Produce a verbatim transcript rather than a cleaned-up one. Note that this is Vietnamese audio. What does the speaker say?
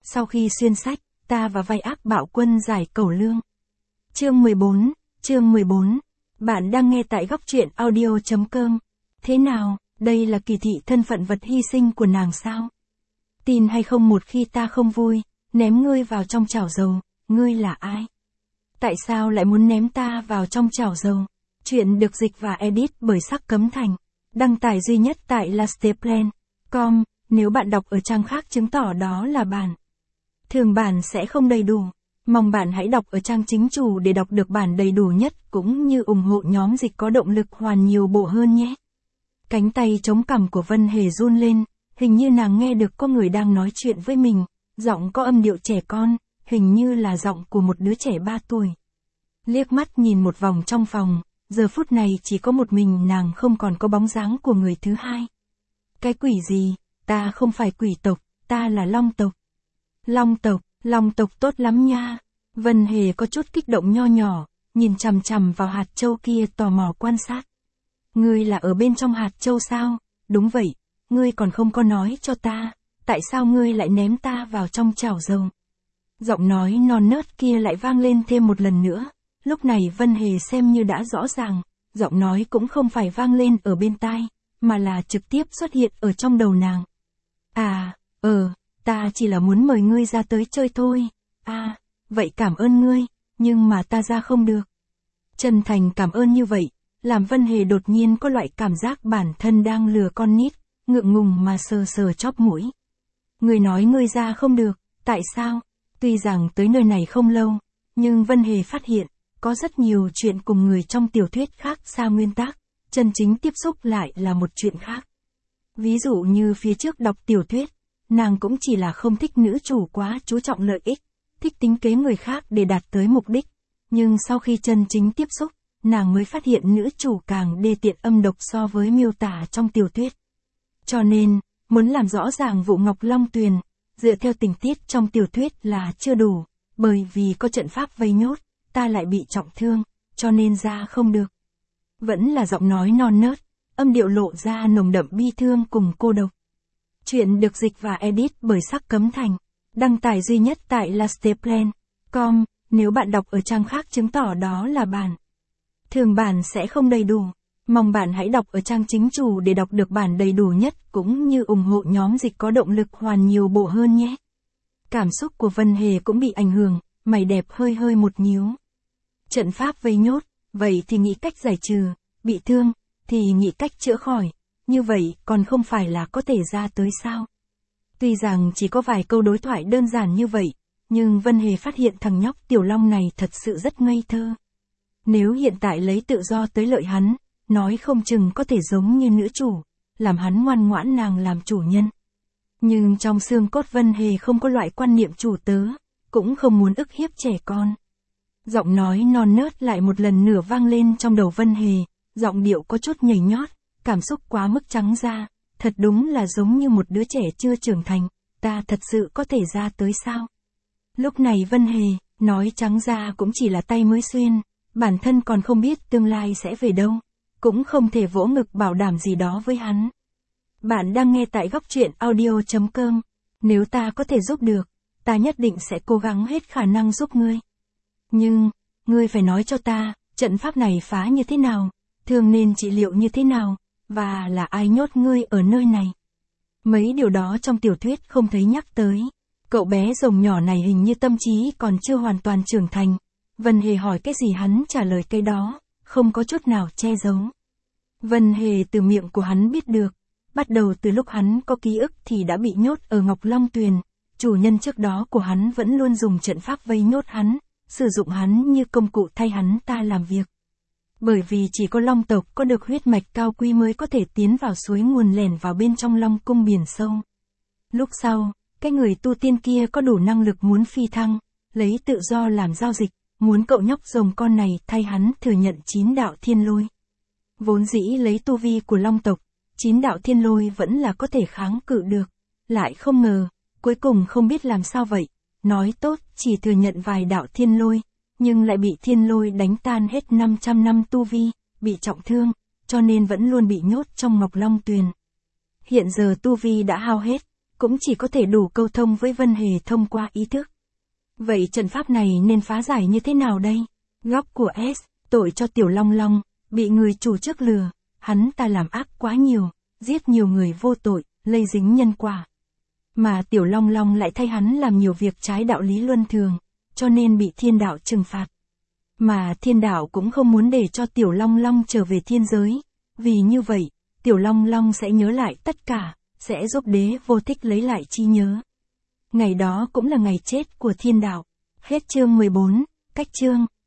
Sau khi xuyên sách, ta và vai ác bạo quân giải cẩu lương. Chương mười bốn, chương mười bốn. Bạn đang nghe tại góc truyện audio chấm com. Thế nào, đây là kỳ thị thân phận vật hy sinh của nàng sao? Tin hay không, một khi ta không vui, ném ngươi vào trong chảo dầu, ngươi là ai? Tại sao lại muốn ném ta vào trong chảo dầu? Chuyện được dịch và edit bởi Sắc Cấm Thành. Đăng tải duy nhất tại lasteplan chấm com, nếu bạn đọc ở trang khác chứng tỏ đó là bản. Thường bản sẽ không đầy đủ. Mong bạn hãy đọc ở trang chính chủ để đọc được bản đầy đủ nhất, cũng như ủng hộ nhóm dịch có động lực hoàn nhiều bộ hơn nhé. Cánh tay chống cằm của Vân Hề run lên, hình như nàng nghe được có người đang nói chuyện với mình, giọng có âm điệu trẻ con, hình như là giọng của một đứa trẻ ba tuổi. Liếc mắt nhìn một vòng trong phòng, giờ phút này chỉ có một mình nàng, không còn có bóng dáng của người thứ hai. Cái quỷ gì, ta không phải quỷ tộc, ta là long tộc. Long tộc, long tộc tốt lắm nha. Vân Hề có chút kích động nho nhỏ, nhìn chằm chằm vào hạt châu kia tò mò quan sát. Ngươi là ở bên trong hạt châu sao? Đúng vậy, ngươi còn không có nói cho ta, tại sao ngươi lại ném ta vào trong chảo dầu? Giọng nói non nớt kia lại vang lên thêm một lần nữa, lúc này Vân Hề xem như đã rõ ràng, giọng nói cũng không phải vang lên ở bên tai, mà là trực tiếp xuất hiện ở trong đầu nàng. À, ờ, ta chỉ là muốn mời ngươi ra tới chơi thôi. À, vậy cảm ơn ngươi, nhưng mà ta ra không được. Chân thành cảm ơn như vậy, làm Vân Hề đột nhiên có loại cảm giác bản thân đang lừa con nít, ngượng ngùng mà sờ sờ chóp mũi. Ngươi nói ngươi ra không được, tại sao? Tuy rằng tới nơi này không lâu, nhưng Vân Hề phát hiện, có rất nhiều chuyện cùng người trong tiểu thuyết khác xa nguyên tắc, chân chính tiếp xúc lại là một chuyện khác. Ví dụ như phía trước đọc tiểu thuyết, nàng cũng chỉ là không thích nữ chủ quá chú trọng lợi ích, thích tính kế người khác để đạt tới mục đích, nhưng sau khi chân chính tiếp xúc, nàng mới phát hiện nữ chủ càng đê tiện âm độc so với miêu tả trong tiểu thuyết. Cho nên, muốn làm rõ ràng vụ Ngọc Long Tuyền, dựa theo tình tiết trong tiểu thuyết là chưa đủ, bởi vì có trận pháp vây nhốt, ta lại bị trọng thương, cho nên ra không được. Vẫn là giọng nói non nớt, âm điệu lộ ra nồng đậm bi thương cùng cô độc. Chuyện được dịch và edit bởi Sắc Cấm Thành. Đăng tải duy nhất tại lasteplan chấm com, nếu bạn đọc ở trang khác chứng tỏ đó là bản. Thường bản sẽ không đầy đủ. Mong bạn hãy đọc ở trang chính chủ để đọc được bản đầy đủ nhất, cũng như ủng hộ nhóm dịch có động lực hoàn nhiều bộ hơn nhé. Cảm xúc của Vân Hề cũng bị ảnh hưởng, mày đẹp hơi hơi một nhíu. Trận pháp vây nhốt, vậy thì nghĩ cách giải trừ, bị thương, thì nghĩ cách chữa khỏi, như vậy còn không phải là có thể ra tới sao? Tuy rằng chỉ có vài câu đối thoại đơn giản như vậy, nhưng Vân Hề phát hiện thằng nhóc Tiểu Long này thật sự rất ngây thơ. Nếu hiện tại lấy tự do tới lợi hắn, nói không chừng có thể giống như nữ chủ, làm hắn ngoan ngoãn nàng làm chủ nhân. Nhưng trong xương cốt Vân Hề không có loại quan niệm chủ tớ, cũng không muốn ức hiếp trẻ con. Giọng nói non nớt lại một lần nữa vang lên trong đầu Vân Hề, giọng điệu có chút nhảy nhót, cảm xúc quá mức trắng ra, thật đúng là giống như một đứa trẻ chưa trưởng thành, ta thật sự có thể ra tới sao? Lúc này Vân Hề, nói trắng ra cũng chỉ là tay mới xuyên, bản thân còn không biết tương lai sẽ về đâu, cũng không thể vỗ ngực bảo đảm gì đó với hắn. Bạn đang nghe tại góc truyện audio chấm com, nếu ta có thể giúp được, ta nhất định sẽ cố gắng hết khả năng giúp ngươi. Nhưng, ngươi phải nói cho ta, trận pháp này phá như thế nào, thường nên trị liệu như thế nào, và là ai nhốt ngươi ở nơi này. Mấy điều đó trong tiểu thuyết không thấy nhắc tới. Cậu bé rồng nhỏ này hình như tâm trí còn chưa hoàn toàn trưởng thành. Vân Hề hỏi cái gì hắn trả lời cái đó, không có chút nào che giấu. Vân Hề từ miệng của hắn biết được, bắt đầu từ lúc hắn có ký ức thì đã bị nhốt ở Ngọc Long Tuyền, chủ nhân trước đó của hắn vẫn luôn dùng trận pháp vây nhốt hắn, sử dụng hắn như công cụ thay hắn ta làm việc. Bởi vì chỉ có long tộc có được huyết mạch cao quý mới có thể tiến vào suối nguồn lẻn vào bên trong Long Cung biển sâu. Lúc sau, cái người tu tiên kia có đủ năng lực muốn phi thăng, lấy tự do làm giao dịch, muốn cậu nhóc rồng con này thay hắn thừa nhận chín đạo thiên lôi. Vốn dĩ lấy tu vi của long tộc, chín đạo thiên lôi vẫn là có thể kháng cự được, lại không ngờ, cuối cùng không biết làm sao vậy, nói tốt chỉ thừa nhận vài đạo thiên lôi, nhưng lại bị thiên lôi đánh tan hết năm trăm năm tu vi, bị trọng thương, cho nên vẫn luôn bị nhốt trong Ngọc Long Tuyền. Hiện giờ tu vi đã hao hết, cũng chỉ có thể đủ câu thông với Vân Hề thông qua ý thức. Vậy trận pháp này nên phá giải như thế nào đây? Góc của S, tội cho Tiểu Long Long, bị người chủ trước lừa, hắn ta làm ác quá nhiều, giết nhiều người vô tội, lây dính nhân quả. Mà Tiểu Long Long lại thay hắn làm nhiều việc trái đạo lý luân thường, cho nên bị thiên đạo trừng phạt. Mà thiên đạo cũng không muốn để cho Tiểu Long Long trở về thiên giới, vì như vậy, Tiểu Long Long sẽ nhớ lại tất cả, sẽ giúp Đế Vô Thích lấy lại trí nhớ. Ngày đó cũng là ngày chết của thiên đạo. Hết chương mười bốn, cách chương.